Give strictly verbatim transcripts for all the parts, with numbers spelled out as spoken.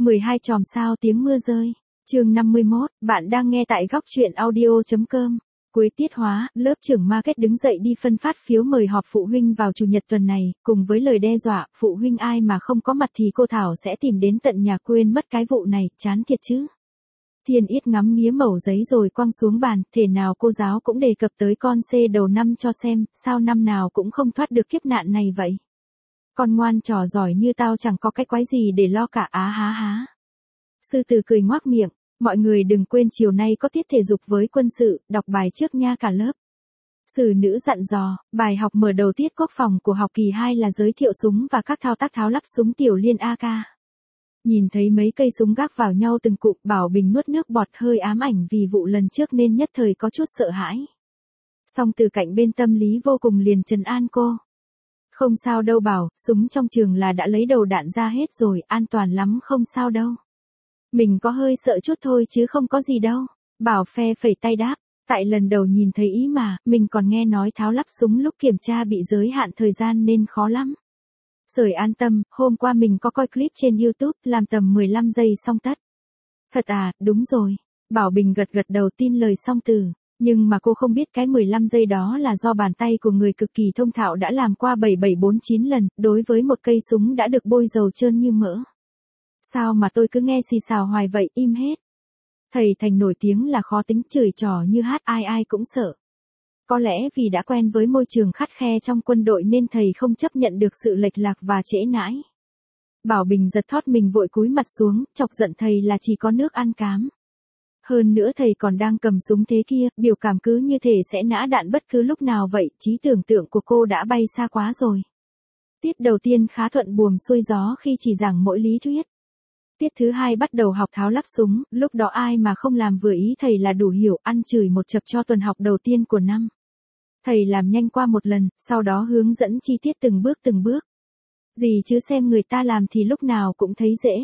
mười hai chòm sao tiếng mưa rơi. Chương năm mươi mốt, bạn đang nghe tại góc truyện audio chấm com. Cuối tiết hóa, lớp trưởng market đứng dậy đi phân phát phiếu mời họp phụ huynh vào chủ nhật tuần này, cùng với lời đe dọa, phụ huynh ai mà không có mặt thì cô Thảo sẽ tìm đến tận nhà quên mất cái vụ này, chán thiệt chứ. Thiên Yết ngắm nghía mẩu giấy rồi quăng xuống bàn, thể nào cô giáo cũng đề cập tới con C đầu năm cho xem, sao năm nào cũng không thoát được kiếp nạn này vậy. Con ngoan trò giỏi như tao chẳng có cái quái gì để lo cả, á há há. Sư Từ cười ngoác miệng, mọi người đừng quên chiều nay có tiết thể dục với quân sự, đọc bài trước nha cả lớp. Sử nữ dặn dò, bài học mở đầu tiết quốc phòng của học kỳ hai là giới thiệu súng và các thao tác tháo lắp súng tiểu liên a ca. Nhìn thấy mấy cây súng gác vào nhau từng cụm, Bảo Bình nuốt nước bọt, hơi ám ảnh vì vụ lần trước nên nhất thời có chút sợ hãi. Song từ cạnh bên tâm lý vô cùng liền trấn an cô. Không sao đâu Bảo, súng trong trường là đã lấy đầu đạn ra hết rồi, an toàn lắm, không sao đâu. Mình có hơi sợ chút thôi chứ không có gì đâu. Bảo phe phẩy tay đáp, tại lần đầu nhìn thấy ý mà, mình còn nghe nói tháo lắp súng lúc kiểm tra bị giới hạn thời gian nên khó lắm. Sởi an tâm, hôm qua mình có coi clip trên YouTube, làm tầm mười lăm giây xong tắt. Thật à, đúng rồi. Bảo Bình gật gật đầu tin lời Song Từ, nhưng mà cô không biết cái mười lăm giây đó là do bàn tay của người cực kỳ thông thạo đã làm qua bảy bảy bốn chín lần, đối với một cây súng đã được bôi dầu trơn như mỡ. Sao mà tôi cứ nghe xì xào hoài vậy, im hết. Thầy Thành nổi tiếng là khó tính, chửi trò như hát ai ai cũng sợ. Có lẽ vì đã quen với môi trường khắt khe trong quân đội nên thầy không chấp nhận được sự lệch lạc và trễ nãi. Bảo Bình giật thót mình vội cúi mặt xuống, chọc giận thầy là chỉ có nước ăn cám. Hơn nữa thầy còn đang cầm súng thế kia, biểu cảm cứ như thể sẽ nã đạn bất cứ lúc nào vậy, trí tưởng tượng của cô đã bay xa quá rồi. Tiết đầu tiên khá thuận buồm xuôi gió khi chỉ giảng mỗi lý thuyết. Tiết thứ hai bắt đầu học tháo lắp súng, lúc đó ai mà không làm vừa ý thầy là đủ hiểu, ăn chửi một chập cho tuần học đầu tiên của năm. Thầy làm nhanh qua một lần, sau đó hướng dẫn chi tiết từng bước từng bước. Gì chứ xem người ta làm thì lúc nào cũng thấy dễ.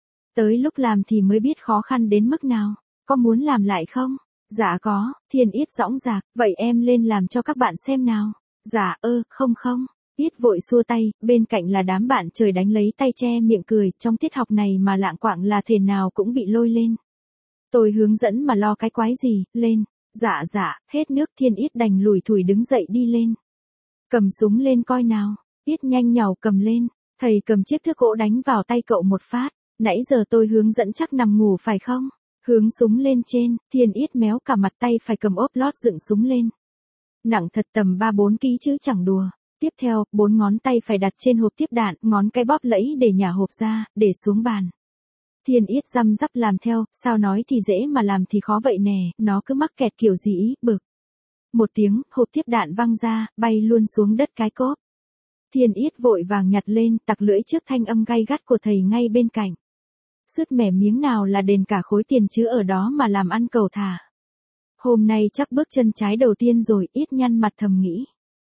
Tới lúc làm thì mới biết khó khăn đến mức nào. Có muốn làm lại không? Dạ có, Thiên Yết dõng dạc, vậy em lên làm cho các bạn xem nào. Dạ ơ, không không. Yết vội xua tay, bên cạnh là đám bạn trời đánh lấy tay che miệng cười, trong tiết học này mà lạng quạng là thể nào cũng bị lôi lên. Tôi hướng dẫn mà lo cái quái gì, lên. Dạ dạ, hết nước. Thiên Yết đành lủi thủi đứng dậy đi lên. Cầm súng lên coi nào. Yết nhanh nhảu cầm lên, thầy cầm chiếc thước gỗ đánh vào tay cậu một phát. Nãy giờ tôi hướng dẫn chắc nằm ngủ phải không? Hướng súng lên trên, Thiên Yết méo cả mặt tay phải cầm ốp lót dựng súng lên. Nặng thật tầm ba bốn ký chứ chẳng đùa. Tiếp theo, bốn ngón tay phải đặt trên hộp tiếp đạn, ngón cái bóp lẫy để nhả hộp ra, để xuống bàn. Thiên Yết răm rắp làm theo, sao nói thì dễ mà làm thì khó vậy nè, nó cứ mắc kẹt kiểu gì ý, bực. Một tiếng, hộp tiếp đạn văng ra, bay luôn xuống đất cái cốp. Thiên Yết vội vàng nhặt lên, tặc lưỡi trước thanh âm gay gắt của thầy ngay bên cạnh. Sứt mẻ miếng nào là đền cả khối tiền chứ ở đó mà làm ăn cầu thả. Hôm nay chắc bước chân trái đầu tiên rồi, Yết nhăn mặt thầm nghĩ.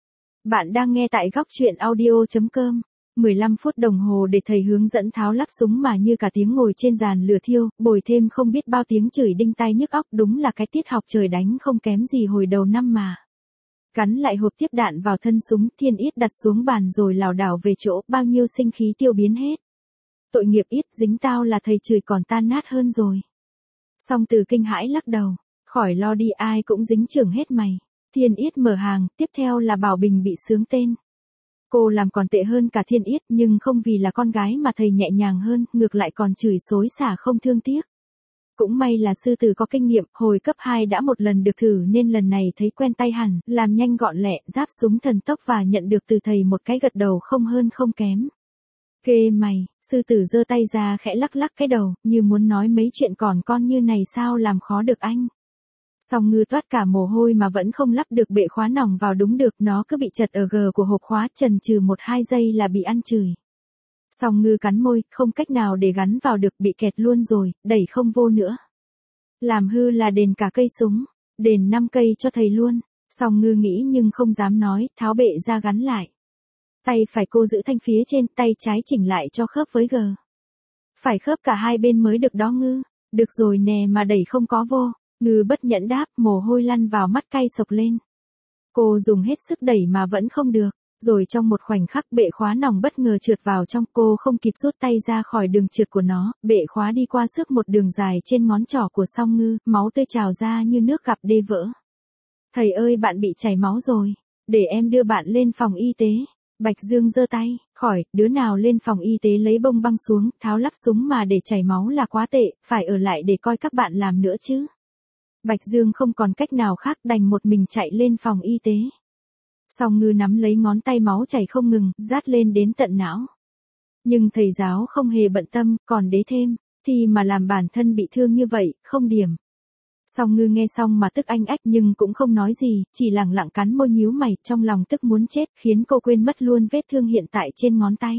Bạn đang nghe tại góc truyện audio chấm com. mười lăm phút đồng hồ để thầy hướng dẫn tháo lắp súng mà như cả tiếng ngồi trên giàn lửa thiêu, bồi thêm không biết bao tiếng chửi đinh tai nhức óc, đúng là cái tiết học trời đánh không kém gì hồi đầu năm mà. Gắn lại hộp tiếp đạn vào thân súng, Thiên Yết đặt xuống bàn rồi lảo đảo về chỗ, bao nhiêu sinh khí tiêu biến hết. Tội nghiệp Yết, dính tao là thầy chửi còn tan nát hơn rồi. Song Từ kinh hãi lắc đầu, khỏi lo đi, ai cũng dính chưởng hết mày. Thiên Yết mở hàng, tiếp theo là Bảo Bình bị xướng tên. Cô làm còn tệ hơn cả Thiên Yết, nhưng không vì là con gái mà thầy nhẹ nhàng hơn, ngược lại còn chửi xối xả không thương tiếc. Cũng may là Sư Từ có kinh nghiệm, hồi cấp hai đã một lần được thử nên lần này thấy quen tay hẳn, làm nhanh gọn lẹ, giáp súng thần tốc và nhận được từ thầy một cái gật đầu không hơn không kém. Kê mày, Sư Từ giơ tay ra khẽ lắc lắc cái đầu, như muốn nói mấy chuyện còn con như này sao làm khó được anh. Song Ngư toát cả mồ hôi mà vẫn không lắp được bệ khóa nòng vào đúng được, nó cứ bị chật ở gờ của hộp khóa, chần chừ một hai giây là bị ăn chửi. Song Ngư cắn môi, không cách nào để gắn vào được, bị kẹt luôn rồi, đẩy không vô nữa. Làm hư là đền cả cây súng, đền năm cây cho thầy luôn. Song Ngư nghĩ nhưng không dám nói, tháo bệ ra gắn lại. Tay phải cô giữ thanh phía trên, tay trái chỉnh lại cho khớp với gờ. Phải khớp cả hai bên mới được đó Ngư. Được rồi nè mà đẩy không có vô. Ngư bất nhẫn đáp, mồ hôi lăn vào mắt cay sộc lên. Cô dùng hết sức đẩy mà vẫn không được. Rồi trong một khoảnh khắc bệ khóa nòng bất ngờ trượt vào trong, cô không kịp rút tay ra khỏi đường trượt của nó, bệ khóa đi qua xước một đường dài trên ngón trỏ của Song Ngư, máu tươi trào ra như nước gặp đê vỡ. Thầy ơi, bạn bị chảy máu rồi, để em đưa bạn lên phòng y tế. Bạch Dương giơ tay, khỏi, đứa nào lên phòng y tế lấy bông băng xuống, tháo lắp súng mà để chảy máu là quá tệ, phải ở lại để coi các bạn làm nữa chứ. Bạch Dương không còn cách nào khác, đành một mình chạy lên phòng y tế. Song Ngư nắm lấy ngón tay, máu chảy không ngừng, rát lên đến tận não. Nhưng thầy giáo không hề bận tâm, còn đế thêm, thì mà làm bản thân bị thương như vậy, không điểm. Song Ngư nghe xong mà tức anh ách nhưng cũng không nói gì, chỉ lẳng lặng cắn môi nhíu mày, trong lòng tức muốn chết, khiến cô quên mất luôn vết thương hiện tại trên ngón tay.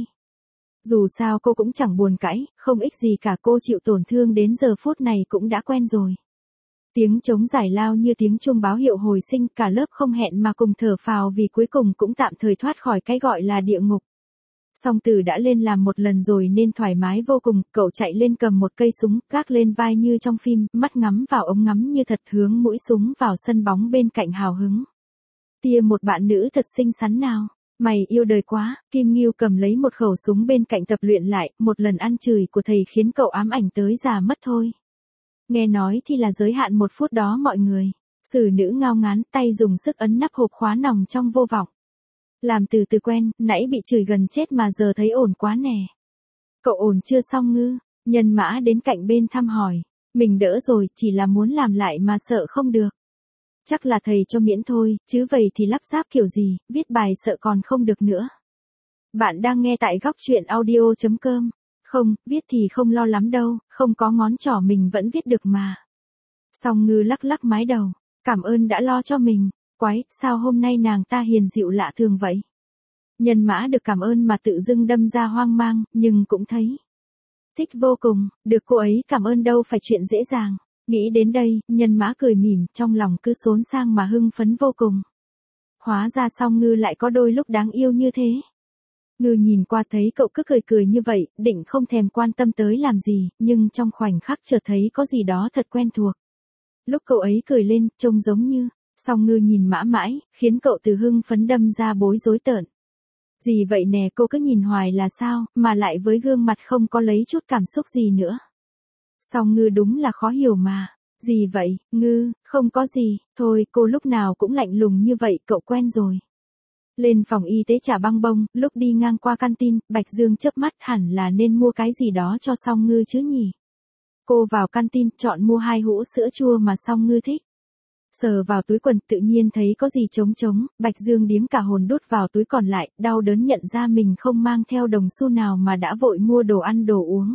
Dù sao cô cũng chẳng buồn cãi, không ích gì cả, cô chịu tổn thương đến giờ phút này cũng đã quen rồi. Tiếng trống giải lao như tiếng chuông báo hiệu hồi sinh, cả lớp không hẹn mà cùng thở phào vì cuối cùng cũng tạm thời thoát khỏi cái gọi là địa ngục. Song Tử đã lên làm một lần rồi nên thoải mái vô cùng, cậu chạy lên cầm một cây súng, gác lên vai như trong phim, mắt ngắm vào ống ngắm như thật, hướng mũi súng vào sân bóng bên cạnh hào hứng. Tia một bạn nữ thật xinh xắn nào, mày yêu đời quá. Kim Ngưu cầm lấy một khẩu súng bên cạnh tập luyện lại, một lần ăn chửi của thầy khiến cậu ám ảnh tới già mất thôi. Nghe nói thì là giới hạn một phút đó mọi người. Sử nữ ngao ngán, tay dùng sức ấn nắp hộp khóa nòng trong vô vọng. Làm từ từ quen, nãy bị chửi gần chết mà giờ thấy ổn quá nè. Cậu ổn chưa Song Ngư? Nhân Mã đến cạnh bên thăm hỏi. Mình đỡ rồi, chỉ là muốn làm lại mà sợ không được. Chắc là thầy cho miễn thôi, chứ vậy thì lắp ráp kiểu gì, viết bài sợ còn không được nữa. Bạn đang nghe tại góc truyện audio chấm com. Không, viết thì không lo lắm đâu, không có ngón trỏ mình vẫn viết được mà. Song Ngư lắc lắc mái đầu, cảm ơn đã lo cho mình. Quái, sao hôm nay nàng ta hiền dịu lạ thường vậy? Nhân Mã được cảm ơn mà tự dưng đâm ra hoang mang, nhưng cũng thấy thích vô cùng, được cô ấy cảm ơn đâu phải chuyện dễ dàng. Nghĩ đến đây, Nhân Mã cười mỉm, trong lòng cứ xốn sang mà hưng phấn vô cùng. Hóa ra Song Ngư lại có đôi lúc đáng yêu như thế. Ngư nhìn qua thấy cậu cứ cười cười như vậy, định không thèm quan tâm tới làm gì, nhưng trong khoảnh khắc chợt thấy có gì đó thật quen thuộc. Lúc cậu ấy cười lên, trông giống như, Song Ngư nhìn mã mãi, khiến cậu từ hưng phấn đâm ra bối rối tợn. Gì vậy nè, cô cứ nhìn hoài là sao, mà lại với gương mặt không có lấy chút cảm xúc gì nữa. Song Ngư đúng là khó hiểu mà. Gì vậy, Ngư, không có gì, thôi cô lúc nào cũng lạnh lùng như vậy, cậu quen rồi. Lên phòng y tế trả băng bông, lúc đi ngang qua canteen, Bạch Dương chớp mắt, hẳn là nên mua cái gì đó cho Song Ngư chứ nhỉ. Cô vào canteen, chọn mua hai hũ sữa chua mà Song Ngư thích. Sờ vào túi quần, tự nhiên thấy có gì trống trống, Bạch Dương điếm cả hồn đút vào túi còn lại, đau đớn nhận ra mình không mang theo đồng xu nào mà đã vội mua đồ ăn đồ uống.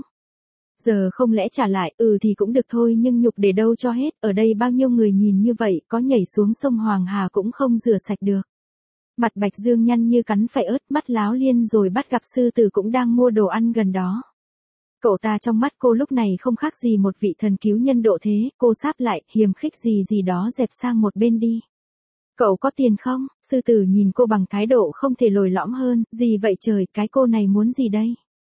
Giờ không lẽ trả lại, ừ thì cũng được thôi, nhưng nhục để đâu cho hết, ở đây bao nhiêu người nhìn như vậy, có nhảy xuống sông Hoàng Hà cũng không rửa sạch được. Mặt Bạch Dương nhăn như cắn phải ớt, mắt láo liên rồi bắt gặp sư tử cũng đang mua đồ ăn gần đó. Cậu ta trong mắt cô lúc này không khác gì một vị thần cứu nhân độ thế, cô sáp lại, hiềm khích gì gì đó dẹp sang một bên đi. Cậu có tiền không? Sư tử nhìn cô bằng thái độ không thể lồi lõm hơn, gì vậy trời, cái cô này muốn gì đây?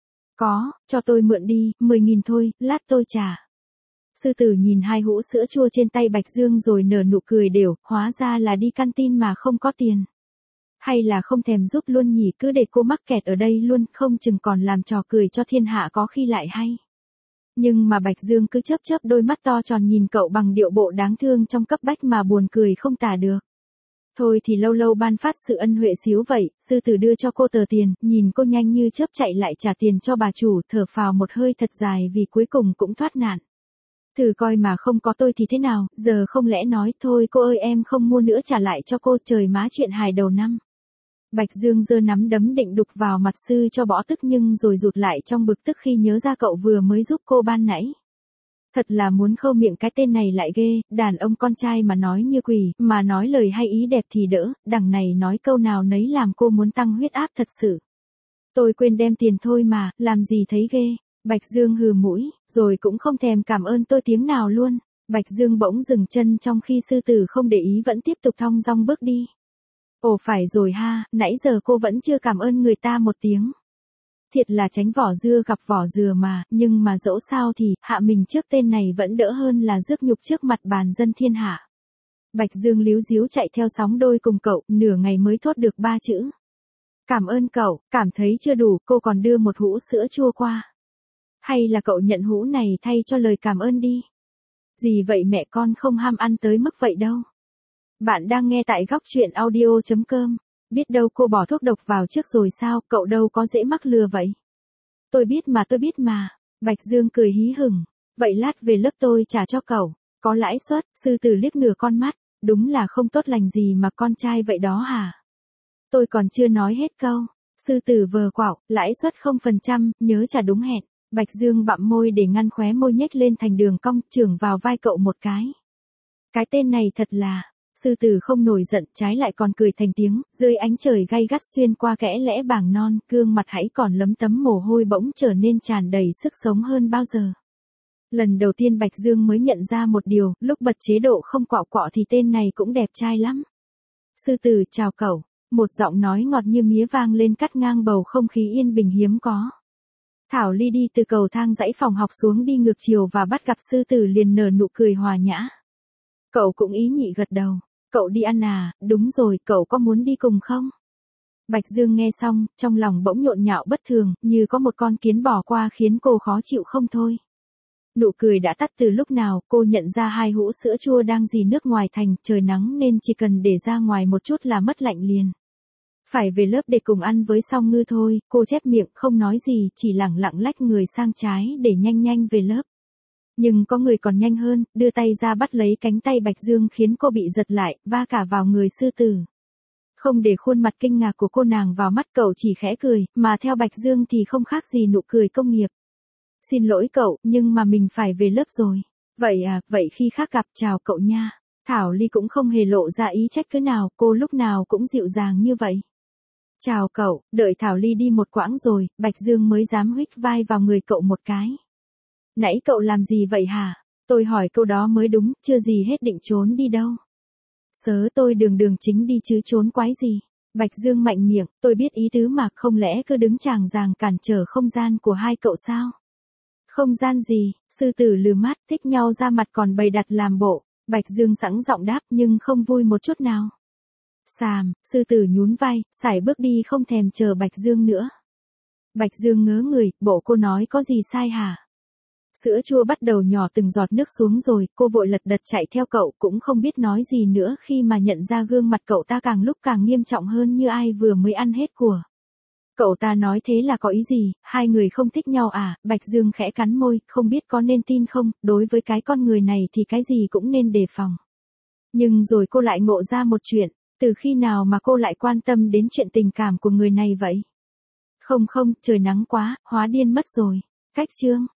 Có, cho tôi mượn đi, mười nghìn thôi, lát tôi trả. Sư tử nhìn hai hũ sữa chua trên tay Bạch Dương rồi nở nụ cười đều, hóa ra là đi canteen mà không có tiền. Hay là không thèm giúp luôn nhỉ, cứ để cô mắc kẹt ở đây luôn, không chừng còn làm trò cười cho thiên hạ có khi lại hay. Nhưng mà Bạch Dương cứ chớp chớp đôi mắt to tròn nhìn cậu bằng điệu bộ đáng thương trong cấp bách mà buồn cười không tả được. Thôi thì lâu lâu ban phát sự ân huệ xíu vậy, sư tử đưa cho cô tờ tiền, nhìn cô nhanh như chớp chạy lại trả tiền cho bà chủ, thở phào một hơi thật dài vì cuối cùng cũng thoát nạn. Thử coi mà không có tôi thì thế nào, giờ không lẽ nói thôi cô ơi em không mua nữa trả lại cho cô, trời má chuyện hài đầu năm. Bạch Dương giơ nắm đấm định đục vào mặt sư cho bỏ tức nhưng rồi rụt lại trong bực tức khi nhớ ra cậu vừa mới giúp cô ban nãy. Thật là muốn khâu miệng cái tên này lại ghê, đàn ông con trai mà nói như quỷ, mà nói lời hay ý đẹp thì đỡ, đằng này nói câu nào nấy làm cô muốn tăng huyết áp thật sự. Tôi quên đem tiền thôi mà, làm gì thấy ghê. Bạch Dương hừ mũi, rồi cũng không thèm cảm ơn tôi tiếng nào luôn. Bạch Dương bỗng dừng chân trong khi sư tử không để ý vẫn tiếp tục thong dong bước đi. Ồ phải rồi ha, nãy giờ cô vẫn chưa cảm ơn người ta một tiếng. Thiệt là tránh vỏ dưa gặp vỏ dừa mà, nhưng mà dẫu sao thì, hạ mình trước tên này vẫn đỡ hơn là rước nhục trước mặt bàn dân thiên hạ. Bạch Dương líu díu chạy theo sóng đôi cùng cậu, nửa ngày mới thốt được ba chữ. Cảm ơn cậu, cảm thấy chưa đủ, cô còn đưa một hũ sữa chua qua. Hay là cậu nhận hũ này thay cho lời cảm ơn đi. Gì vậy mẹ con không ham ăn tới mức vậy đâu. Bạn đang nghe tại góc chuyện audio chấm com. Biết đâu cô bỏ thuốc độc vào trước rồi sao, cậu đâu có dễ mắc lừa vậy. Tôi biết mà tôi biết mà. Bạch Dương cười hí hửng. Vậy lát về lớp tôi trả cho cậu. Có lãi suất, sư tử liếc nửa con mắt. Đúng là không tốt lành gì mà con trai vậy đó hả? Tôi còn chưa nói hết câu. Sư tử vờ quạo, lãi suất không phần trăm, nhớ trả đúng hẹn. Bạch Dương bặm môi để ngăn khóe môi nhếch lên thành đường cong, chưởng vào vai cậu một cái. Cái tên này thật là, sư tử không nổi giận, trái lại còn cười thành tiếng, dưới ánh trời gay gắt xuyên qua kẽ lẽ bàng non, gương mặt hãy còn lấm tấm mồ hôi bỗng trở nên tràn đầy sức sống hơn bao giờ. Lần đầu tiên Bạch Dương mới nhận ra một điều, lúc bật chế độ không quạo quọ thì tên này cũng đẹp trai lắm. Sư tử chào cậu, một giọng nói ngọt như mía vang lên cắt ngang bầu không khí yên bình hiếm có. Thảo Ly đi từ cầu thang dãy phòng học xuống đi ngược chiều và bắt gặp sư tử liền nở nụ cười hòa nhã. Cậu cũng ý nhị gật đầu. Cậu đi ăn à, đúng rồi, cậu có muốn đi cùng không? Bạch Dương nghe xong, trong lòng bỗng nhộn nhạo bất thường, như có một con kiến bỏ qua khiến cô khó chịu không thôi. Nụ cười đã tắt từ lúc nào, cô nhận ra hai hũ sữa chua đang rỉ nước ngoài thành, trời nắng nên chỉ cần để ra ngoài một chút là mất lạnh liền. Phải về lớp để cùng ăn với Song Ngư thôi, cô chép miệng không nói gì, chỉ lẳng lặng lách người sang trái để nhanh nhanh về lớp. Nhưng có người còn nhanh hơn, đưa tay ra bắt lấy cánh tay Bạch Dương khiến cô bị giật lại, va cả vào người sư tử. Không để khuôn mặt kinh ngạc của cô nàng vào mắt cậu chỉ khẽ cười, mà theo Bạch Dương thì không khác gì nụ cười công nghiệp. Xin lỗi cậu, nhưng mà mình phải về lớp rồi. Vậy à, vậy khi khác gặp chào cậu nha. Thảo Ly cũng không hề lộ ra ý trách cứ nào, cô lúc nào cũng dịu dàng như vậy. Chào cậu, đợi Thảo Ly đi một quãng rồi, Bạch Dương mới dám huých vai vào người cậu một cái. Nãy cậu làm gì vậy hả? Tôi hỏi câu đó mới đúng, chưa gì hết định trốn đi đâu. Sớ tôi đường đường chính đi chứ trốn quái gì. Bạch Dương mạnh miệng, tôi biết ý tứ mà, không lẽ cứ đứng chàng ràng cản trở không gian của hai cậu sao? Không gian gì? Sư tử lừ mắt, thích nhau ra mặt còn bày đặt làm bộ. Bạch Dương sẵn giọng đáp nhưng không vui một chút nào. Xàm, sư tử nhún vai, sải bước đi không thèm chờ Bạch Dương nữa. Bạch Dương ngớ người, bộ cô nói có gì sai hả? Sữa chua bắt đầu nhỏ từng giọt nước xuống rồi, cô vội lật đật chạy theo cậu cũng không biết nói gì nữa khi mà nhận ra gương mặt cậu ta càng lúc càng nghiêm trọng hơn như ai vừa mới ăn hết của. Cậu ta nói thế là có ý gì, hai người không thích nhau à? Bạch Dương khẽ cắn môi, không biết có nên tin không, đối với cái con người này thì cái gì cũng nên đề phòng. Nhưng rồi cô lại ngộ ra một chuyện, từ khi nào mà cô lại quan tâm đến chuyện tình cảm của người này vậy? Không không, trời nắng quá, hóa điên mất rồi. Cách chương